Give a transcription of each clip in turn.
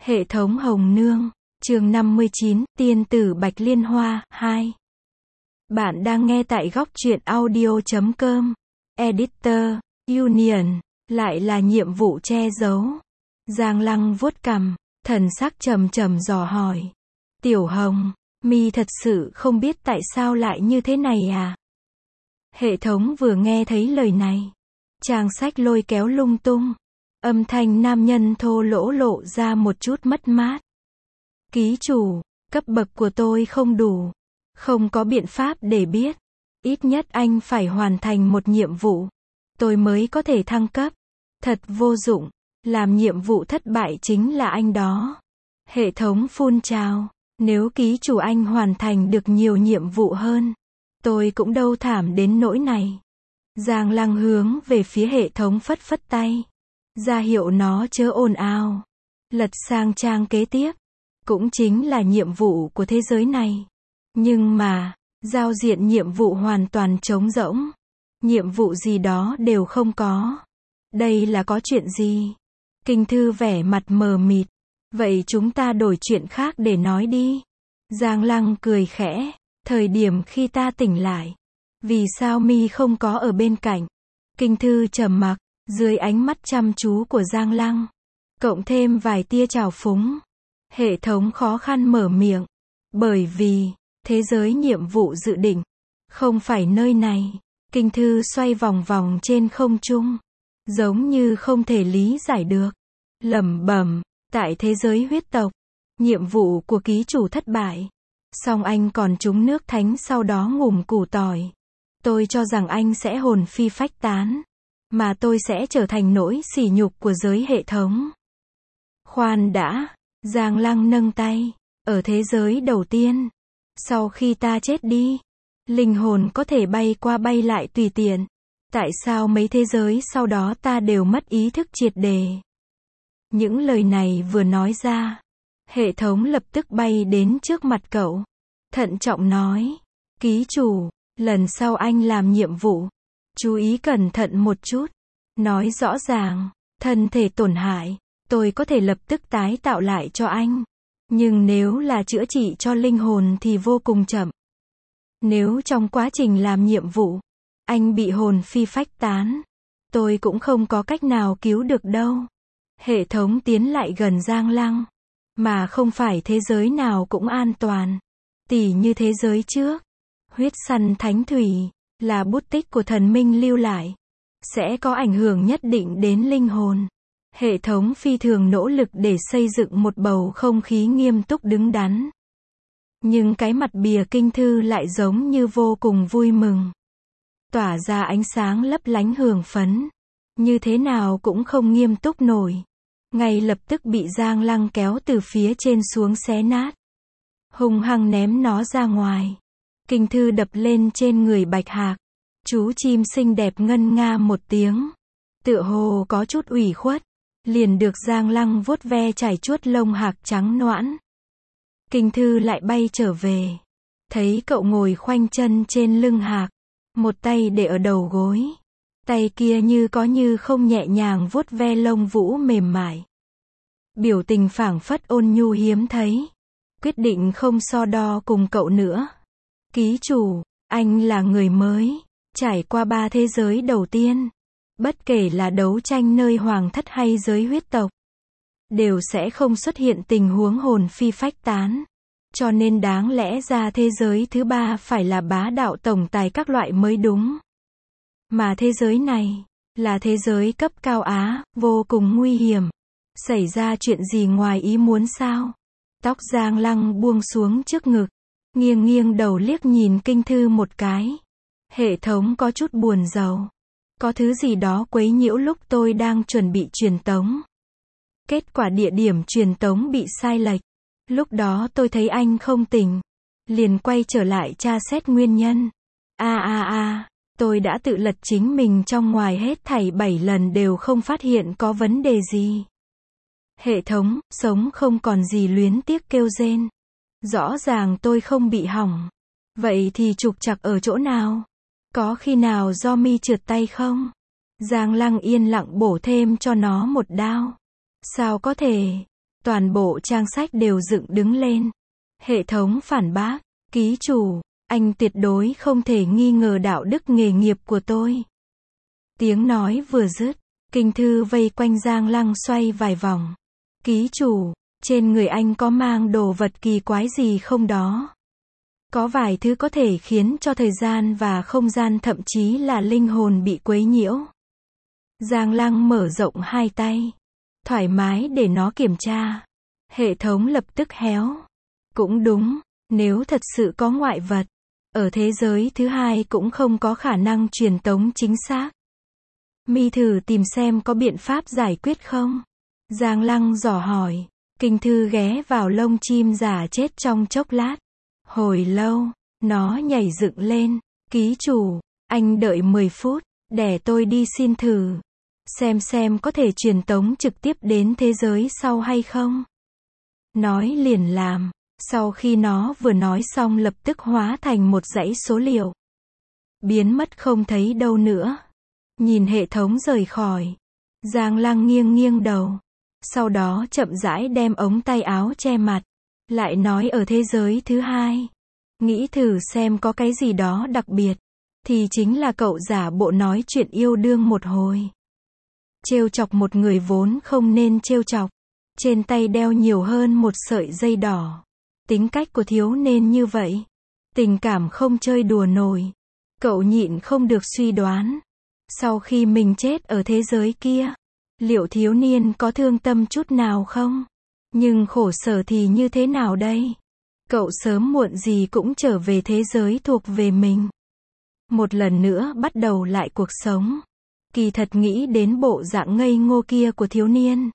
Hệ thống Hồng Nương, chương 59, Tiên tử Bạch Liên Hoa, 2. Bạn đang nghe tại góc truyện audio.com. Editor, Union, lại là nhiệm vụ che giấu. Giang Lăng vuốt cằm, thần sắc trầm trầm dò hỏi. Tiểu Hồng, mi thật sự không biết tại sao lại như thế này à? Hệ thống vừa nghe thấy lời này, trang sách lôi kéo lung tung. Âm thanh nam nhân thô lỗ lộ ra một chút mất mát. Ký chủ, cấp bậc của tôi không đủ. Không có biện pháp để biết. Ít nhất anh phải hoàn thành một nhiệm vụ. Tôi mới có thể thăng cấp. Thật vô dụng. Làm nhiệm vụ thất bại chính là anh đó. Hệ thống phun trào. Nếu ký chủ anh hoàn thành được nhiều nhiệm vụ hơn, tôi cũng đâu thảm đến nỗi này. Giang Lăng hướng về phía hệ thống phất phất tay. Ra hiệu nó chớ ồn ào. Lật sang trang kế tiếp. Cũng chính là nhiệm vụ của thế giới này. Nhưng mà, giao diện nhiệm vụ hoàn toàn trống rỗng. Nhiệm vụ gì đó đều không có. Đây là có chuyện gì? Kinh thư vẻ mặt mờ mịt. Vậy chúng ta đổi chuyện khác để nói đi. Giang Lăng cười khẽ. Thời điểm khi ta tỉnh lại, vì sao mi không có ở bên cạnh? Kinh thư trầm mặc. Dưới ánh mắt chăm chú của Giang Lăng, cộng thêm vài tia trào phúng, hệ thống khó khăn mở miệng. Bởi vì, thế giới nhiệm vụ dự định, không phải nơi này. Kinh thư xoay vòng vòng trên không trung, giống như không thể lý giải được. Lẩm bẩm, tại thế giới huyết tộc, nhiệm vụ của ký chủ thất bại. Song anh còn trúng nước thánh sau đó ngủm củ tỏi. Tôi cho rằng anh sẽ hồn phi phách tán. Mà tôi sẽ trở thành nỗi sỉ nhục của giới hệ thống. Khoan đã, Giang Lăng nâng tay. Ở thế giới đầu tiên, sau khi ta chết đi, linh hồn có thể bay qua bay lại tùy tiện. Tại sao mấy thế giới sau đó ta đều mất ý thức triệt để? Những lời này vừa nói ra, hệ thống lập tức bay đến trước mặt cậu. Thận trọng nói, ký chủ, lần sau anh làm nhiệm vụ, chú ý cẩn thận một chút. Nói rõ ràng, thân thể tổn hại, tôi có thể lập tức tái tạo lại cho anh. Nhưng nếu là chữa trị cho linh hồn thì vô cùng chậm. Nếu trong quá trình làm nhiệm vụ, anh bị hồn phi phách tán, tôi cũng không có cách nào cứu được đâu. Hệ thống tiến lại gần Giang Lăng. Mà không phải thế giới nào cũng an toàn. Tỉ như thế giới trước. Huyết săn thánh thủy, là bút tích của thần minh lưu lại. Sẽ có ảnh hưởng nhất định đến linh hồn. Hệ thống phi thường nỗ lực để xây dựng một bầu không khí nghiêm túc đứng đắn. Nhưng cái mặt bìa kinh thư lại giống như vô cùng vui mừng. Tỏa ra ánh sáng lấp lánh hường phấn. Như thế nào cũng không nghiêm túc nổi. Ngay lập tức bị Giang Lăng kéo từ phía trên xuống xé nát. Hung hăng ném nó ra ngoài. Kinh thư đập lên trên người Bạch Hạc. Chú chim xinh đẹp ngân nga một tiếng. Tựa hồ có chút ủy khuất. Liền được Giang Lăng vuốt ve chải chuốt lông hạc trắng noãn. Kinh thư lại bay trở về. Thấy cậu ngồi khoanh chân trên lưng hạc. Một tay để ở đầu gối. Tay kia như có như không nhẹ nhàng vuốt ve lông vũ mềm mại. Biểu tình phảng phất ôn nhu hiếm thấy. Quyết định không so đo cùng cậu nữa. Ký chủ, anh là người mới. Trải qua 3 thế giới đầu tiên, bất kể là đấu tranh nơi hoàng thất hay giới huyết tộc, đều sẽ không xuất hiện tình huống hồn phi phách tán. Cho nên đáng lẽ ra thế giới thứ 3 phải là bá đạo tổng tài các loại mới đúng. Mà thế giới này, là thế giới cấp cao Á, vô cùng nguy hiểm. Xảy ra chuyện gì ngoài ý muốn sao? Tóc Giang Lăng buông xuống trước ngực, nghiêng nghiêng đầu liếc nhìn kinh thư một cái. Hệ thống có chút buồn rầu. Có thứ gì đó quấy nhiễu lúc tôi đang chuẩn bị truyền tống. Kết quả địa điểm truyền tống bị sai lệch. Lúc đó tôi thấy anh không tỉnh. Liền quay trở lại tra xét nguyên nhân. Tôi đã tự lật chính mình trong ngoài hết thảy 7 lần đều không phát hiện có vấn đề gì. Hệ thống, sống không còn gì luyến tiếc kêu rên. Rõ ràng tôi không bị hỏng. Vậy thì trục trặc ở chỗ nào? Có khi nào do mi trượt tay không? Giang Lăng yên lặng bổ thêm cho nó một đao. Sao có thể? Toàn bộ trang sách đều dựng đứng lên. Hệ thống phản bác, ký chủ, anh tuyệt đối không thể nghi ngờ đạo đức nghề nghiệp của tôi. Tiếng nói vừa dứt, kinh thư vây quanh Giang Lăng xoay vài vòng. Ký chủ, trên người anh có mang đồ vật kỳ quái gì không đó? Có vài thứ có thể khiến cho thời gian và không gian thậm chí là linh hồn bị quấy nhiễu. Giang Lăng mở rộng hai tay. Thoải mái để nó kiểm tra. Hệ thống lập tức héo. Cũng đúng, nếu thật sự có ngoại vật, ở thế giới thứ hai cũng không có khả năng truyền tống chính xác. Mi thử tìm xem có biện pháp giải quyết không? Giang Lăng dò hỏi. Kinh thư ghé vào lông chim già chết trong chốc lát. Hồi lâu, nó nhảy dựng lên. Ký chủ, anh đợi 10 phút, để tôi đi xin thử. Xem có thể truyền tống trực tiếp đến thế giới sau hay không? Nói liền làm. Sau khi nó vừa nói xong lập tức hóa thành một dãy số liệu. Biến mất không thấy đâu nữa. Nhìn hệ thống rời khỏi. Giang Lăng nghiêng đầu. Sau đó chậm rãi đem ống tay áo che mặt. Lại nói ở thế giới thứ hai. Nghĩ thử xem có cái gì đó đặc biệt. Thì chính là cậu giả bộ nói chuyện yêu đương một hồi. Trêu chọc một người vốn không nên trêu chọc. Trên tay đeo nhiều hơn một sợi dây đỏ. Tính cách của thiếu nên như vậy. Tình cảm không chơi đùa nổi. Cậu nhịn không được suy đoán. Sau khi mình chết ở thế giới kia, liệu thiếu niên có thương tâm chút nào không? Nhưng khổ sở thì như thế nào đây? Cậu sớm muộn gì cũng trở về thế giới thuộc về mình. Một lần nữa bắt đầu lại cuộc sống. Kỳ thật nghĩ đến bộ dạng ngây ngô kia của thiếu niên.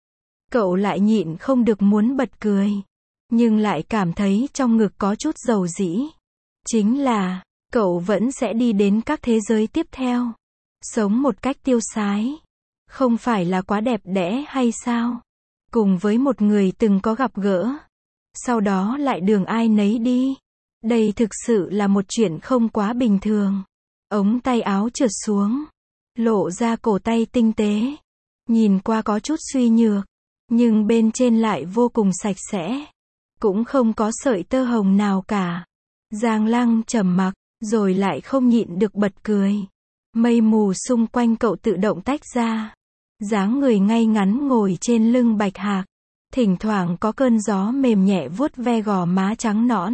Cậu lại nhịn không được muốn bật cười. Nhưng lại cảm thấy trong ngực có chút dầu dĩ. Chính là, cậu vẫn sẽ đi đến các thế giới tiếp theo. Sống một cách tiêu sái. Không phải là quá đẹp đẽ hay sao? Cùng với một người từng có gặp gỡ. Sau đó lại đường ai nấy đi. Đây thực sự là một chuyện không quá bình thường. Ống tay áo trượt xuống. Lộ ra cổ tay tinh tế. Nhìn qua có chút suy nhược. Nhưng bên trên lại vô cùng sạch sẽ. Cũng không có sợi tơ hồng nào cả. Giang Lăng trầm mặc, rồi lại không nhịn được bật cười. Mây mù xung quanh cậu tự động tách ra. Dáng người ngay ngắn ngồi trên lưng bạch hạc. Thỉnh thoảng có cơn gió mềm nhẹ vuốt ve gò má trắng nõn.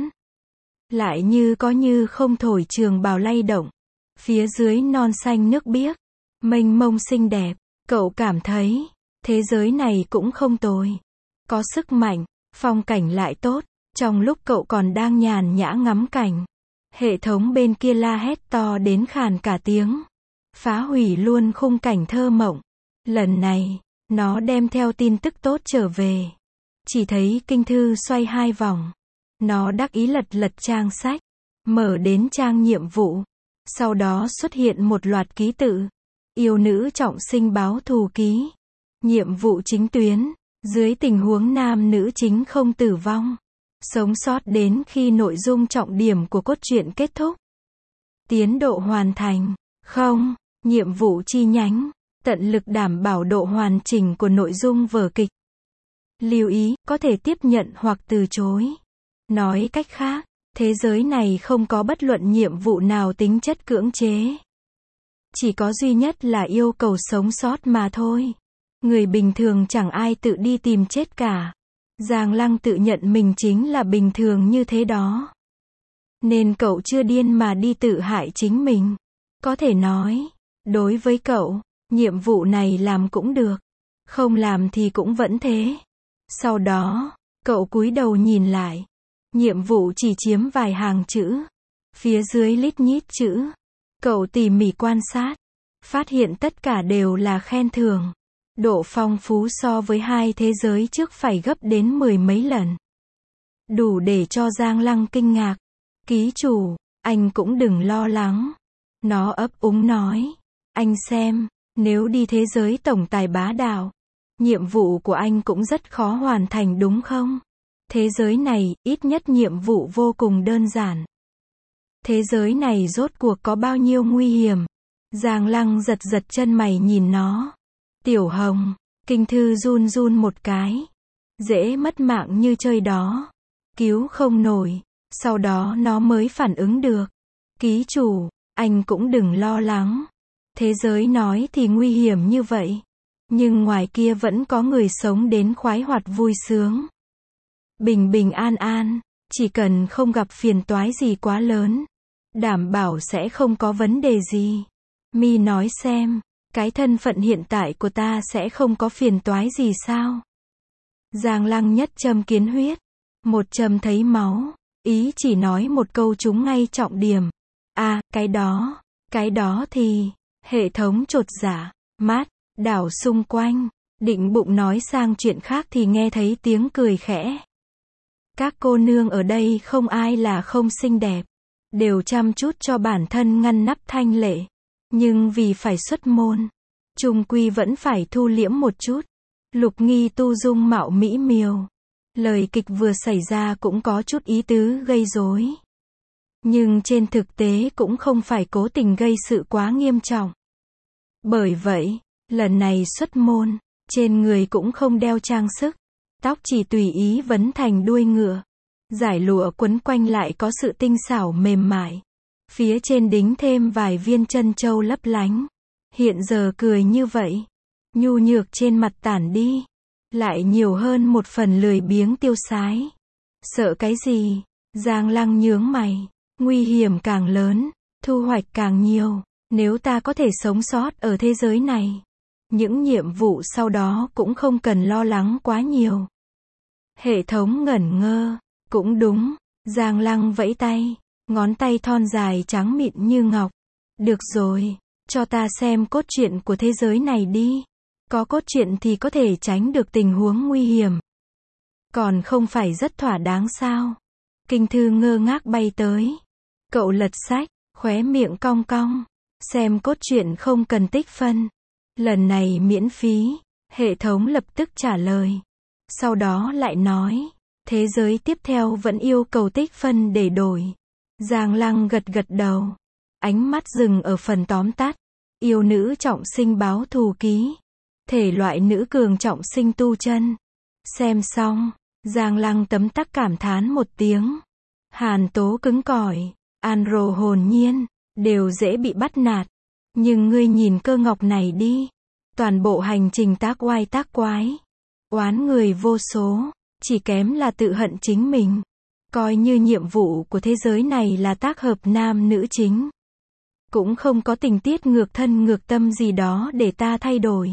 Lại như có như không thổi trường bào lay động. Phía dưới non xanh nước biếc. Mênh mông xinh đẹp. Cậu cảm thấy, thế giới này cũng không tồi. Có sức mạnh, phong cảnh lại tốt. Trong lúc cậu còn đang nhàn nhã ngắm cảnh, hệ thống bên kia la hét to đến khàn cả tiếng. Phá hủy luôn khung cảnh thơ mộng. Lần này, nó đem theo tin tức tốt trở về. Chỉ thấy kinh thư xoay hai vòng. Nó đắc ý lật trang sách. Mở đến trang nhiệm vụ. Sau đó xuất hiện một loạt ký tự. Yêu nữ trọng sinh báo thù ký. Nhiệm vụ chính tuyến. Dưới tình huống nam nữ chính không tử vong. Sống sót đến khi nội dung trọng điểm của cốt truyện kết thúc. Tiến độ hoàn thành. Không. Nhiệm vụ chi nhánh. Tận lực đảm bảo độ hoàn chỉnh của nội dung vở kịch. Lưu ý, có thể tiếp nhận hoặc từ chối. Nói cách khác, thế giới này không có bất luận nhiệm vụ nào tính chất cưỡng chế. Chỉ có duy nhất là yêu cầu sống sót mà thôi. Người bình thường chẳng ai tự đi tìm chết cả. Giang Lăng tự nhận mình chính là bình thường như thế đó. Nên cậu chưa điên mà đi tự hại chính mình. Có thể nói, đối với cậu, nhiệm vụ này làm cũng được. Không làm thì cũng vẫn thế. Sau đó, cậu cúi đầu nhìn lại. Nhiệm vụ chỉ chiếm vài hàng chữ. Phía dưới lít nhít chữ. Cậu tỉ mỉ quan sát. Phát hiện tất cả đều là khen thưởng. Độ phong phú so với hai thế giới trước phải gấp đến 10 mấy lần. Đủ để cho Giang Lăng kinh ngạc. Ký chủ, anh cũng đừng lo lắng. Nó ấp úng nói. Anh xem, nếu đi thế giới tổng tài bá đạo, nhiệm vụ của anh cũng rất khó hoàn thành đúng không? Thế giới này, ít nhất nhiệm vụ vô cùng đơn giản. Thế giới này rốt cuộc có bao nhiêu nguy hiểm? Giang Lăng giật chân mày nhìn nó. Tiểu Hồng, kinh thư run một cái. Dễ mất mạng như chơi đó. Cứu không nổi. Sau đó nó mới phản ứng được. Ký chủ, anh cũng đừng lo lắng. Thế giới nói thì nguy hiểm như vậy. Nhưng ngoài kia vẫn có người sống đến khoái hoạt vui sướng. Bình bình an an, chỉ cần không gặp phiền toái gì quá lớn. Đảm bảo sẽ không có vấn đề gì. Mi nói xem, cái thân phận hiện tại của ta sẽ không có phiền toái gì sao? Giang Lăng nhất châm kiến huyết. Một châm thấy máu. Ý chỉ nói một câu trúng ngay trọng điểm. À, cái đó thì, hệ thống chột dạ, mát, đảo xung quanh, định bụng nói sang chuyện khác thì nghe thấy tiếng cười khẽ. Các cô nương ở đây không ai là không xinh đẹp, đều chăm chút cho bản thân ngăn nắp thanh lệ, nhưng vì phải xuất môn, chung quy vẫn phải thu liễm một chút. Lục Nghi Tu dung mạo mỹ miều, lời kịch vừa xảy ra cũng có chút ý tứ gây rối. Nhưng trên thực tế cũng không phải cố tình gây sự quá nghiêm trọng. Bởi vậy, lần này xuất môn, trên người cũng không đeo trang sức, tóc chỉ tùy ý vấn thành đuôi ngựa. Dải lụa quấn quanh lại có sự tinh xảo mềm mại. Phía trên đính thêm vài viên chân châu lấp lánh. Hiện giờ cười như vậy, nhu nhược trên mặt tản đi, lại nhiều hơn một phần lười biếng tiêu sái. Sợ cái gì? Giang Lăng nhướng mày. Nguy hiểm càng lớn, thu hoạch càng nhiều. Nếu ta có thể sống sót ở thế giới này, những nhiệm vụ sau đó cũng không cần lo lắng quá nhiều. Hệ thống ngẩn ngơ. Cũng đúng. Giang Lăng vẫy tay, ngón tay thon dài trắng mịn như ngọc. Được rồi, cho ta xem cốt truyện của thế giới này đi. Có cốt truyện thì có thể tránh được tình huống nguy hiểm. Còn không phải rất thỏa đáng sao? Kinh thư ngơ ngác bay tới. Cậu lật sách, khóe miệng cong cong. Xem cốt truyện không cần tích phân. Lần này miễn phí. Hệ thống lập tức trả lời. Sau đó lại nói, thế giới tiếp theo vẫn yêu cầu tích phân để đổi. Giang Lăng gật gật đầu. Ánh mắt dừng ở phần tóm tắt. Yêu nữ trọng sinh báo thù ký. Thể loại nữ cường trọng sinh tu chân. Xem xong, Giang Lăng tấm tắc cảm thán một tiếng. Hàn Tố cứng cỏi, An Rồ hồn nhiên, đều dễ bị bắt nạt. Nhưng ngươi nhìn Cơ Ngọc này đi. Toàn bộ hành trình tác oai tác quái. Oán người vô số, chỉ kém là tự hận chính mình. Coi như nhiệm vụ của thế giới này là tác hợp nam nữ chính. Cũng không có tình tiết ngược thân ngược tâm gì đó để ta thay đổi.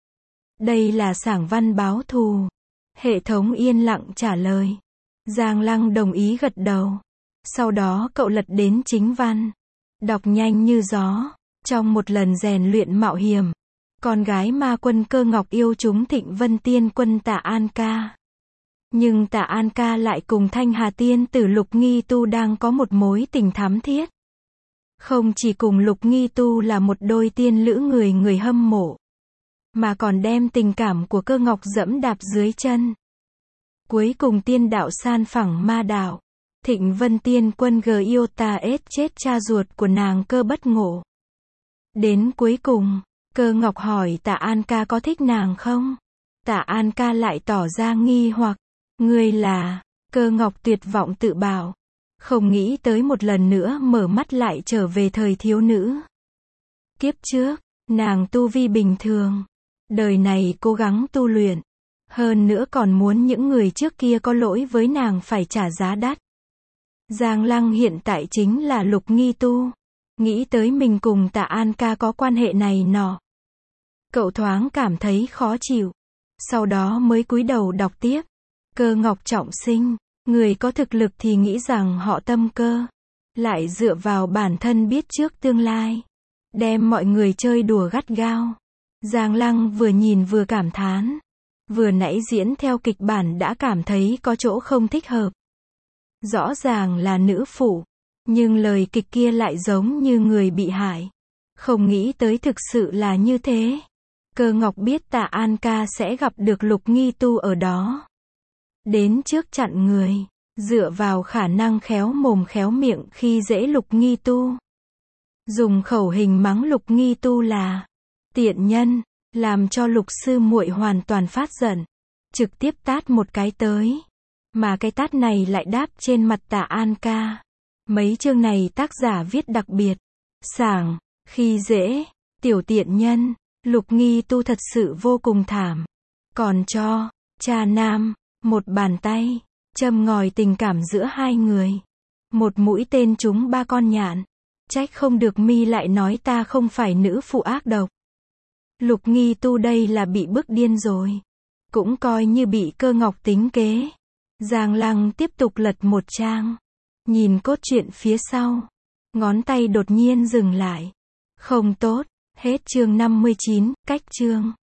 Đây là sảng văn báo thù. Hệ thống yên lặng trả lời. Giang Lăng đồng ý gật đầu. Sau đó cậu lật đến chính văn. Đọc nhanh như gió. Trong một lần rèn luyện mạo hiểm, con gái ma quân Cơ Ngọc yêu trúng Thịnh Vân Tiên Quân Tạ An Ca. Nhưng Tạ An Ca lại cùng Thanh Hà Tiên Tử Lục Nghi Tu đang có một mối tình thắm thiết. Không chỉ cùng Lục Nghi Tu là một đôi tiên lữ người hâm mộ, mà còn đem tình cảm của Cơ Ngọc dẫm đạp dưới chân. Cuối cùng tiên đạo san phẳng ma đạo. Thịnh Vân Tiên Quân yêu ta chết cha ruột của nàng Cơ Bất Ngộ. Đến cuối cùng, Cơ Ngọc hỏi Tạ An Ca có thích nàng không? Tạ An Ca lại tỏ ra nghi hoặc. Ngươi là? Cơ Ngọc tuyệt vọng tự bảo. Không nghĩ tới một lần nữa mở mắt lại trở về thời thiếu nữ. Kiếp trước, nàng tu vi bình thường. Đời này cố gắng tu luyện. Hơn nữa còn muốn những người trước kia có lỗi với nàng phải trả giá đắt. Giang Lăng hiện tại chính là Lục Nghi Tu. Nghĩ tới mình cùng Tạ An Ca có quan hệ này nọ. Cậu thoáng cảm thấy khó chịu. Sau đó mới cúi đầu đọc tiếp. Cơ Ngọc trọng sinh. Người có thực lực thì nghĩ rằng họ tâm cơ. Lại dựa vào bản thân biết trước tương lai. Đem mọi người chơi đùa gắt gao. Giang Lăng vừa nhìn vừa cảm thán. Vừa nãy diễn theo kịch bản đã cảm thấy có chỗ không thích hợp. Rõ ràng là nữ phụ. Nhưng lời kịch kia lại giống như người bị hại. Không nghĩ tới thực sự là như thế. Cơ Ngọc biết Tạ An Ca sẽ gặp được Lục Nghi Tu ở đó. Đến trước chặn người. Dựa vào khả năng khéo mồm khéo miệng khi dễ Lục Nghi Tu. Dùng khẩu hình mắng Lục Nghi Tu là tiện nhân. Làm cho Lục sư muội hoàn toàn phát giận. trực tiếp tát một cái tới. Mà cái tát này lại đáp trên mặt Tạ An ca. Mấy chương này tác giả viết đặc biệt. Sảng, khi dễ, tiểu tiện nhân. Lục Nghi Tu thật sự vô cùng thảm. Còn cho cha nam một bàn tay, châm ngòi tình cảm giữa hai người. Một mũi tên trúng 3 con nhạn. Trách không được mi lại nói ta không phải nữ phụ ác độc. Lục Nghi Tu đây là bị bức điên rồi. Cũng coi như bị Cơ Ngọc tính kế. Giang Lăng tiếp tục lật một trang. Nhìn cốt truyện phía sau. Ngón tay đột nhiên dừng lại. Không tốt. Hết chương 59, cách chương.